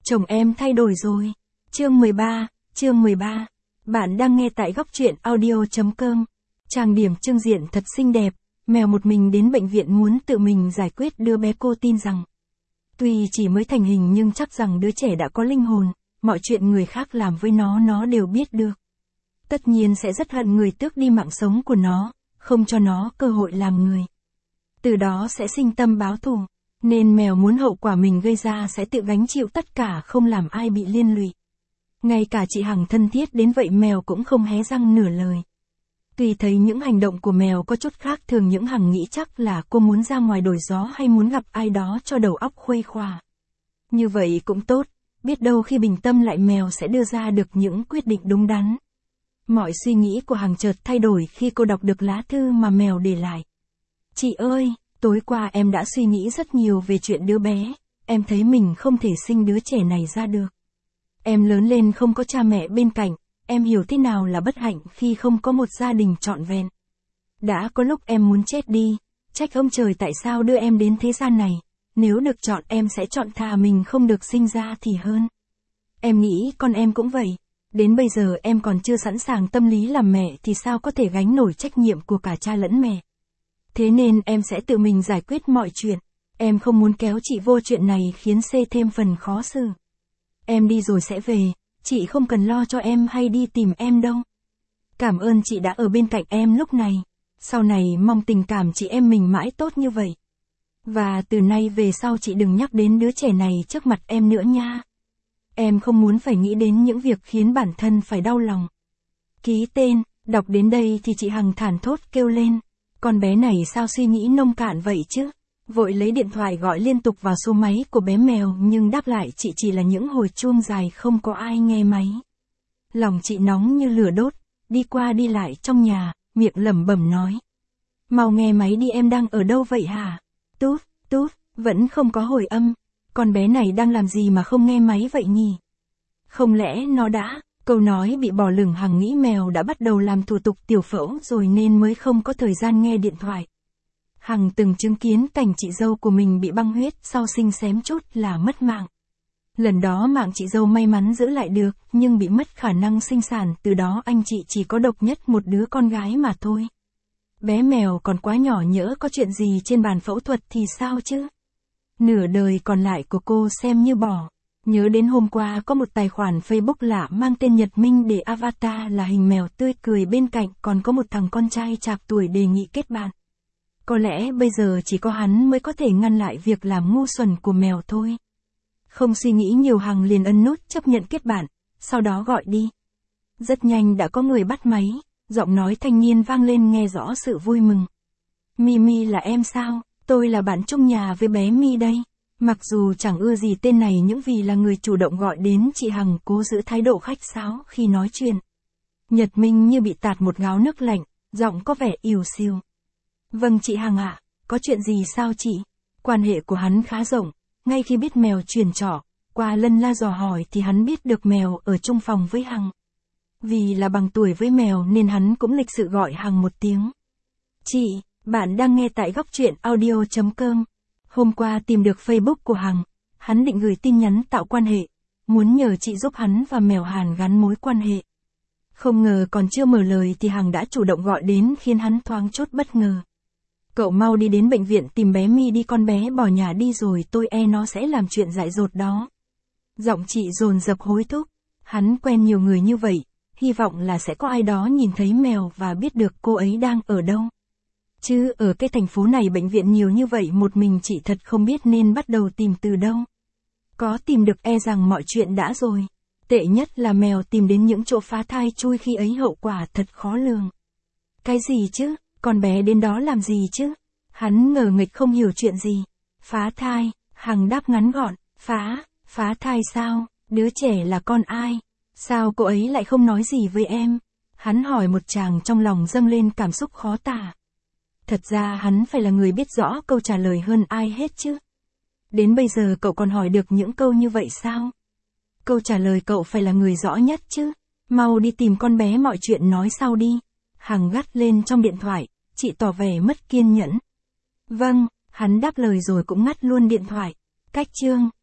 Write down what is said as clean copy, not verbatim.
Chồng em thay đổi rồi. Chương 13. Bạn đang nghe tại góc truyện audio.com. Trang điểm trưng diện thật xinh đẹp, mèo một mình đến bệnh viện muốn tự mình giải quyết đứa bé. Cô tin rằng, tuy chỉ mới thành hình nhưng chắc rằng đứa trẻ đã có linh hồn, mọi chuyện người khác làm với nó đều biết được. Tất nhiên sẽ rất hận người tước đi mạng sống của nó, không cho nó cơ hội làm người. Từ đó sẽ sinh tâm báo thù, nên mèo muốn hậu quả mình gây ra sẽ tự gánh chịu tất cả, không làm ai bị liên lụy. Ngay cả chị Hằng thân thiết đến vậy mèo cũng không hé răng nửa lời. Tuy thấy những hành động của mèo có chút khác thường, những Hằng nghĩ chắc là cô muốn ra ngoài đổi gió hay muốn gặp ai đó cho đầu óc khuây khỏa. Như vậy cũng tốt, biết đâu khi bình tâm lại mèo sẽ đưa ra được những quyết định đúng đắn. Mọi suy nghĩ của Hằng chợt thay đổi khi cô đọc được lá thư mà mèo để lại. Chị ơi, tối qua em đã suy nghĩ rất nhiều về chuyện đứa bé, em thấy mình không thể sinh đứa trẻ này ra được. Em lớn lên không có cha mẹ bên cạnh, em hiểu thế nào là bất hạnh khi không có một gia đình trọn vẹn. Đã có lúc em muốn chết đi, trách ông trời tại sao đưa em đến thế gian này, nếu được chọn em sẽ chọn thà mình không được sinh ra thì hơn. Em nghĩ con em cũng vậy, đến bây giờ em còn chưa sẵn sàng tâm lý làm mẹ thì sao có thể gánh nổi trách nhiệm của cả cha lẫn mẹ. Thế nên em sẽ tự mình giải quyết mọi chuyện, em không muốn kéo chị vô chuyện này khiến C thêm phần khó xử. Em đi rồi sẽ về, chị không cần lo cho em hay đi tìm em đâu. Cảm ơn chị đã ở bên cạnh em lúc này, sau này mong tình cảm chị em mình mãi tốt như vậy. Và từ nay về sau chị đừng nhắc đến đứa trẻ này trước mặt em nữa nha. Em không muốn phải nghĩ đến những việc khiến bản thân phải đau lòng. Ký tên, đọc đến đây thì chị Hằng thản thốt kêu lên. Con bé này sao suy nghĩ nông cạn vậy chứ? Vội lấy điện thoại gọi liên tục vào số máy của bé mèo nhưng đáp lại chị chỉ là những hồi chuông dài không có ai nghe máy. Lòng chị nóng như lửa đốt, đi qua đi lại trong nhà, miệng lẩm bẩm nói. Mau nghe máy đi, em đang ở đâu vậy hả? Tút, vẫn không có hồi âm. Con bé này đang làm gì mà không nghe máy vậy nhỉ? Không lẽ nó đã... Câu nói bị bỏ lửng. Hằng nghĩ mèo đã bắt đầu làm thủ tục tiểu phẫu rồi nên mới không có thời gian nghe điện thoại. Hằng từng chứng kiến cảnh chị dâu của mình bị băng huyết sau sinh xém chút là mất mạng. Lần đó mạng chị dâu may mắn giữ lại được nhưng bị mất khả năng sinh sản, từ đó anh chị chỉ có độc nhất một đứa con gái mà thôi. Bé mèo còn quá nhỏ, nhỡ có chuyện gì trên bàn phẫu thuật thì sao chứ? Nửa đời còn lại của cô xem như bỏ. Nhớ đến hôm qua có một tài khoản Facebook lạ mang tên Nhật Minh để avatar là hình mèo tươi cười, bên cạnh còn có một thằng con trai chạc tuổi đề nghị kết bạn. Có lẽ bây giờ chỉ có hắn mới có thể ngăn lại việc làm ngu xuẩn của mèo thôi. Không suy nghĩ nhiều, Hằng liền ấn nút chấp nhận kết bạn, sau đó gọi đi. Rất nhanh đã có người bắt máy, giọng nói thanh niên vang lên nghe rõ sự vui mừng. Mimi là em sao? Tôi là bạn chung nhà với bé Mi đây. Mặc dù chẳng ưa gì tên này nhưng vì là người chủ động gọi đến, chị Hằng cố giữ thái độ khách sáo khi nói chuyện. Nhật Minh như bị tạt một gáo nước lạnh, giọng có vẻ ỉu xìu. Vâng chị Hằng ạ, có chuyện gì sao chị? Quan hệ của hắn khá rộng, ngay khi biết mèo chuyển trọ, qua lân la dò hỏi thì hắn biết được mèo ở chung phòng với Hằng. Vì là bằng tuổi với mèo nên hắn cũng lịch sự gọi Hằng một tiếng. Chị, bạn đang nghe tại góc truyện audio.com. Hôm qua tìm được Facebook của Hằng, hắn định gửi tin nhắn tạo quan hệ, muốn nhờ chị giúp hắn và mèo Hàn gắn mối quan hệ. Không ngờ còn chưa mở lời thì Hằng đã chủ động gọi đến khiến hắn thoáng chút bất ngờ. Cậu mau đi đến bệnh viện tìm bé Mi đi, con bé bỏ nhà đi rồi, tôi e nó sẽ làm chuyện dại dột đó. Giọng chị dồn dập hối thúc, hắn quen nhiều người như vậy, hy vọng là sẽ có ai đó nhìn thấy mèo và biết được cô ấy đang ở đâu. Chứ ở cái thành phố này bệnh viện nhiều như vậy, một mình chị thật không biết nên bắt đầu tìm từ đâu. Có tìm được e rằng mọi chuyện đã rồi. Tệ nhất là mèo tìm đến những chỗ phá thai chui, khi ấy hậu quả thật khó lường. Cái gì chứ, con bé đến đó làm gì chứ? Hắn ngờ nghịch không hiểu chuyện gì. Phá thai, Hằng đáp ngắn gọn, phá thai sao, đứa trẻ là con ai? Sao cô ấy lại không nói gì với em? Hắn hỏi một tràng, trong lòng dâng lên cảm xúc khó tả. Thật ra hắn phải là người biết rõ câu trả lời hơn ai hết chứ. Đến bây giờ cậu còn hỏi được những câu như vậy sao? Câu trả lời cậu phải là người rõ nhất chứ. Mau đi tìm con bé, mọi chuyện nói sau đi. Hằng gắt lên trong điện thoại, chị tỏ vẻ mất kiên nhẫn. Vâng, hắn đáp lời rồi cũng ngắt luôn điện thoại. Cách chương.